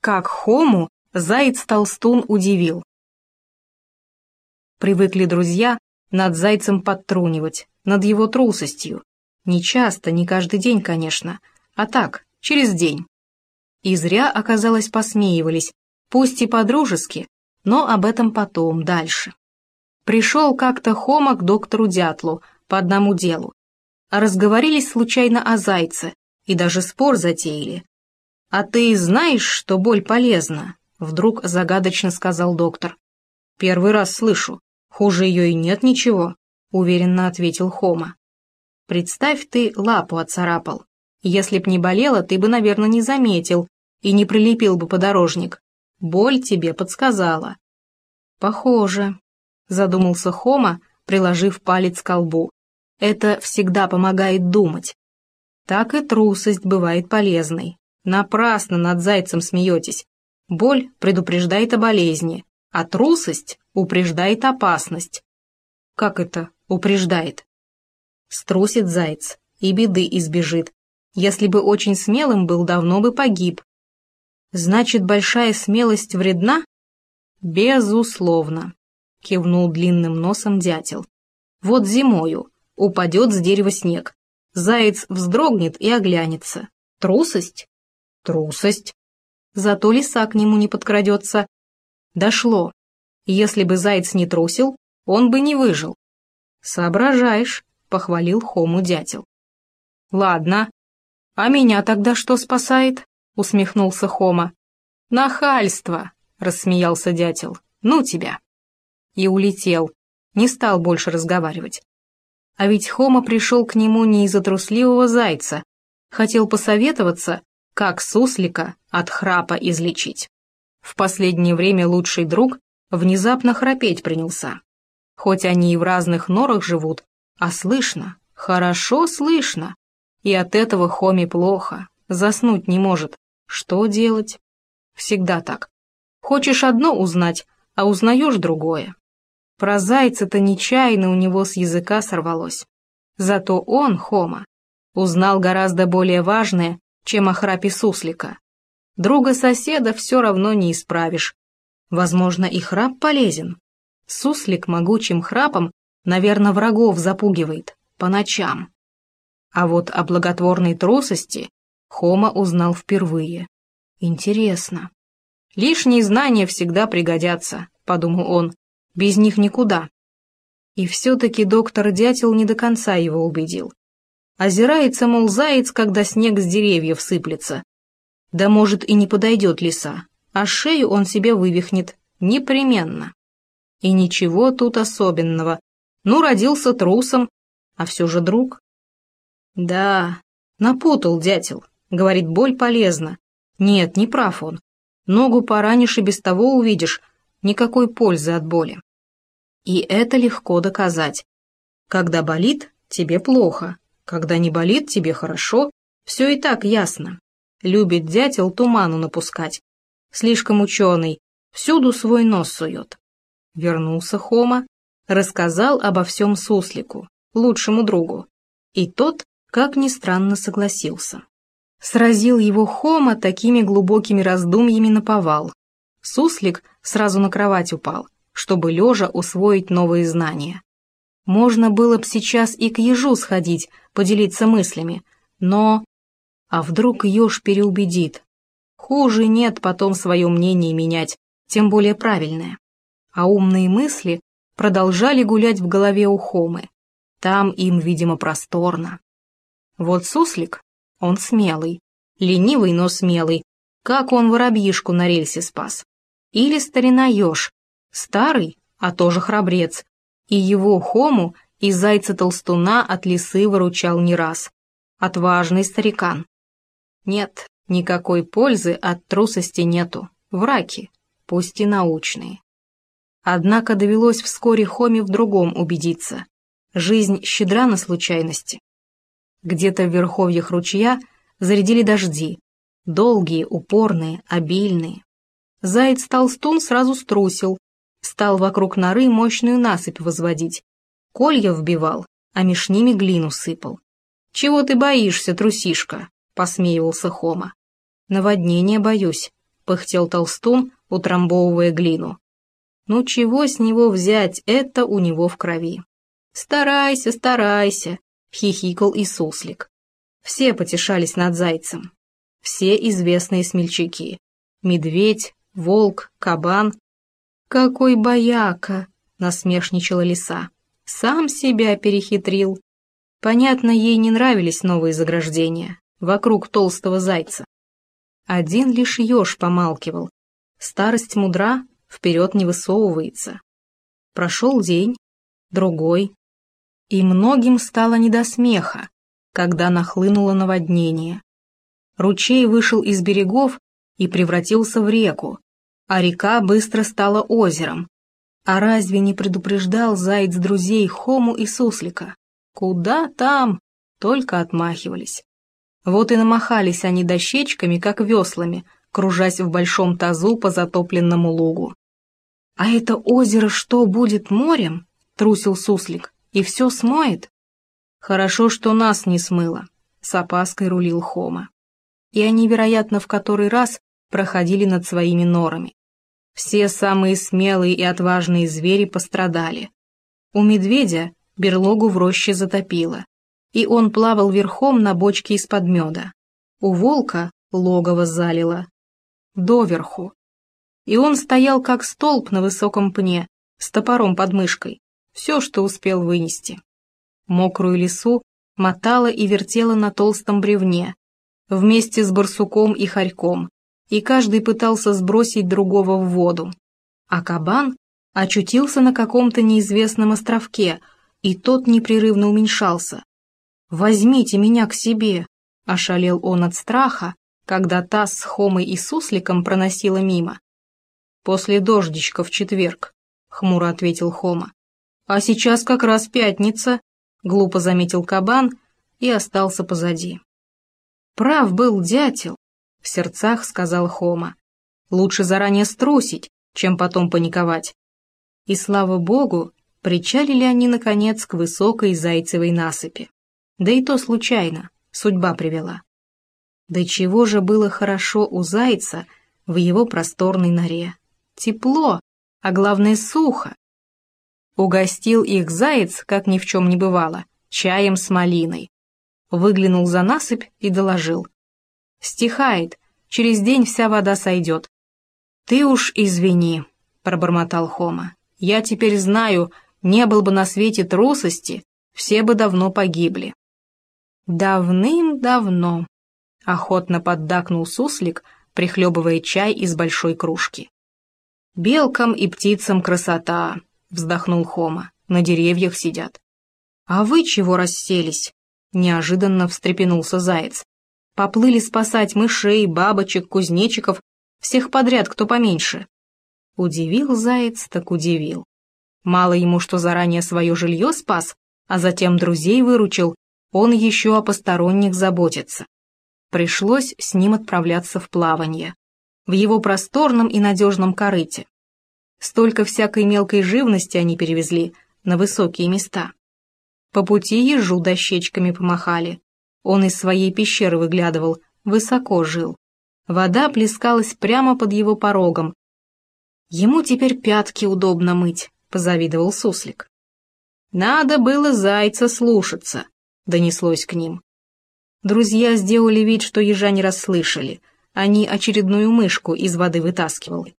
Как Хому заяц-толстун удивил. Привыкли друзья над зайцем подтрунивать, над его трусостью. Не часто, не каждый день, конечно, а так, через день. И зря, оказалось, посмеивались, пусть и по-дружески, но об этом потом, дальше. Пришел как-то Хома к доктору Дятлу по одному делу, а разговорились случайно о зайце и даже спор затеяли. «А ты знаешь, что боль полезна?» — вдруг загадочно сказал доктор. «Первый раз слышу. Хуже ее и нет ничего», — уверенно ответил Хома. «Представь, ты лапу отцарапал. Если б не болела, ты бы, наверное, не заметил и не прилепил бы подорожник. Боль тебе подсказала». «Похоже», — задумался Хома, приложив палец к лбу. «Это всегда помогает думать. Так и трусость бывает полезной. Напрасно над зайцем смеетесь. Боль предупреждает о болезни, а трусость упреждает опасность». «Как это упреждает?» «Струсит заяц и беды избежит. Если бы очень смелым был, давно бы погиб». «Значит, большая смелость вредна?» «Безусловно», — кивнул длинным носом дятел. «Вот зимою упадет с дерева снег. Заяц вздрогнет и оглянется. Трусость? Трусость. Зато лиса к нему не подкрадется. Дошло. Если бы заяц не трусил, он бы не выжил». «Соображаешь», — похвалил Хому дятел. «Ладно. А меня тогда что спасает?» — усмехнулся Хома. «Нахальство», — рассмеялся дятел. «Ну тебя». И улетел. Не стал больше разговаривать. А ведь Хома пришел к нему не из-за трусливого зайца. Хотел посоветоваться, как суслика от храпа излечить. В последнее время лучший друг внезапно храпеть принялся. Хоть они и в разных норах живут, а слышно, хорошо слышно. И от этого Хоме плохо, заснуть не может. Что делать? Всегда так. Хочешь одно узнать, а узнаешь другое. Про зайца-то нечаянно у него с языка сорвалось. Зато он, Хома, узнал гораздо более важное, чем о храпе суслика. Друга-соседа все равно не исправишь. Возможно, и храп полезен. Суслик могучим храпом, наверное, врагов запугивает по ночам. А вот о благотворной трусости Хома узнал впервые. Интересно. «Лишние знания всегда пригодятся», — подумал он. «Без них никуда». И все-таки доктор Дятел не до конца его убедил. Озирается, мол, заяц, когда снег с деревьев сыплется. Да может и не подойдет лиса, а шею он себе вывихнет. Непременно. И ничего тут особенного. Ну, родился трусом, а все же друг. Да, напутал дятел. Говорит, боль полезна. Нет, не прав он. Ногу поранишь и без того увидишь. Никакой пользы от боли. И это легко доказать. Когда болит, тебе плохо. Когда не болит, тебе хорошо. Все и так ясно. Любит дятел туману напускать. Слишком ученый. Всюду свой нос сует. Вернулся Хома, рассказал обо всем суслику, лучшему другу. И тот, как ни странно, согласился. Сразил его Хома такими глубокими раздумьями наповал. Суслик сразу на кровать упал, чтобы лежа усвоить новые знания. Можно было б сейчас и к ежу сходить, поделиться мыслями, но... А вдруг еж переубедит? Хуже нет потом свое мнение менять, тем более правильное. А умные мысли продолжали гулять в голове у Хомы. Там им, видимо, просторно. Вот суслик, он смелый, ленивый, но смелый, как он воробьишку на рельсе спас. Или старина еж, старый, а тоже храбрец, и его Хому из зайца-толстуна от лисы выручал не раз. Отважный старикан. Нет, никакой пользы от трусости нету, враки, пусть и научные. Однако довелось вскоре Хоме в другом убедиться. Жизнь щедра на случайности. Где-то в верховьях ручья зарядили дожди. Долгие, упорные, обильные. Заяц-толстун сразу струсил. Стал вокруг норы мощную насыпь возводить. Колья вбивал, а меж ними глину сыпал. «Чего ты боишься, трусишка?» — посмеивался Хома. «Наводнения боюсь», — пыхтел толстун, утрамбовывая глину. «Ну чего с него взять, это у него в крови». «Старайся, старайся», — хихикал и суслик. Все потешались над зайцем. Все известные смельчаки. Медведь, волк, кабан. «Какой бояка!» — насмешничала лиса. «Сам себя перехитрил». Понятно, ей не нравились новые заграждения вокруг толстого зайца. Один лишь еж помалкивал. Старость мудра, вперед не высовывается. Прошел день, другой, и многим стало не до смеха, когда нахлынуло наводнение. Ручей вышел из берегов и превратился в реку, а река быстро стала озером. А разве не предупреждал заяц друзей Хому и Суслика? Куда там? Только отмахивались. Вот и намахались они дощечками, как веслами, кружась в большом тазу по затопленному лугу. «А это озеро что, будет морем?» — трусил Суслик. «И все смоет?» «Хорошо, что нас не смыло», — с опаской рулил Хома. И они, вероятно, в который раз проходили над своими норами. Все самые смелые и отважные звери пострадали. У медведя берлогу в роще затопило, и он плавал верхом на бочке из-под меда. У волка логово залило доверху, и он стоял как столб на высоком пне, с топором под мышкой, все, что успел вынести. Мокрую лису мотала и вертела на толстом бревне, вместе с барсуком и хорьком, и каждый пытался сбросить другого в воду. А кабан очутился на каком-то неизвестном островке, и тот непрерывно уменьшался. «Возьмите меня к себе!» — ошалел он от страха, когда та с Хомой и Сусликом проносила мимо. «После дождичка в четверг», — хмуро ответил Хома. «А сейчас как раз пятница», — глупо заметил кабан и остался позади. «Прав был дятел», — в сердцах сказал Хома. «Лучше заранее струсить, чем потом паниковать». И, слава богу, причалили они, наконец, к высокой зайцевой насыпи. Да и то случайно, судьба привела. Да чего же было хорошо у зайца в его просторной норе. Тепло, а главное сухо. Угостил их заяц, как ни в чем не бывало, чаем с малиной. Выглянул за насыпь и доложил. «Стихает, через день вся вода сойдет». «Ты уж извини», — пробормотал Хома. «Я теперь знаю, не был бы на свете трусости, все бы давно погибли». «Давным-давно», — охотно поддакнул Суслик, прихлебывая чай из большой кружки. «Белкам и птицам красота», — вздохнул Хома, — «на деревьях сидят». «А вы чего расселись?» — неожиданно встрепенулся заяц. «Поплыли спасать мышей, бабочек, кузнечиков, всех подряд, кто поменьше». Удивил заяц, так удивил. Мало ему, что заранее свое жилье спас, а затем друзей выручил, он еще о посторонних заботится. Пришлось с ним отправляться в плавание, в его просторном и надежном корыте. Столько всякой мелкой живности они перевезли на высокие места. По пути ежу дощечками помахали. Он из своей пещеры выглядывал, высоко жил. Вода плескалась прямо под его порогом. Ему теперь пятки удобно мыть, позавидовал Суслик. «Надо было зайца слушаться», — донеслось к ним. Друзья сделали вид, что ежа не расслышали. Они очередную мышку из воды вытаскивали.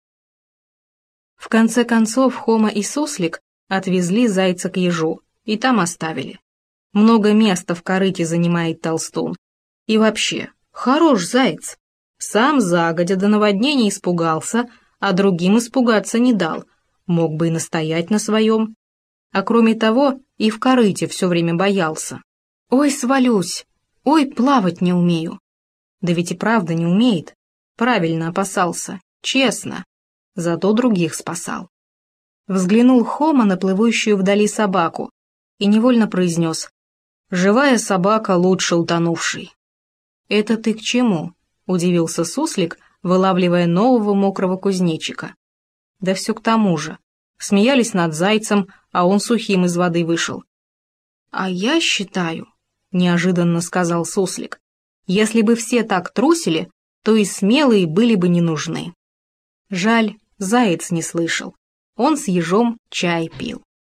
В конце концов Хома и Суслик отвезли зайца к ежу и там оставили. Много места в корыте занимает толстун. И вообще, хорош заяц. Сам загодя до наводнения испугался, а другим испугаться не дал. Мог бы и настоять на своем. А кроме того, и в корыте все время боялся. «Ой, свалюсь! Ой, плавать не умею!» Да ведь и правда не умеет. Правильно опасался, честно. Зато других спасал. Взглянул Хома на плывущую вдали собаку и невольно произнес: «Живая собака лучше утонувшей». «Это ты к чему?» — удивился Суслик, вылавливая нового мокрого кузнечика. «Да все к тому же. Смеялись над зайцем, а он сухим из воды вышел». «А я считаю», — неожиданно сказал Суслик, «если бы все так трусили, то и смелые были бы не нужны». Жаль, заяц не слышал. Он с ежом чай пил.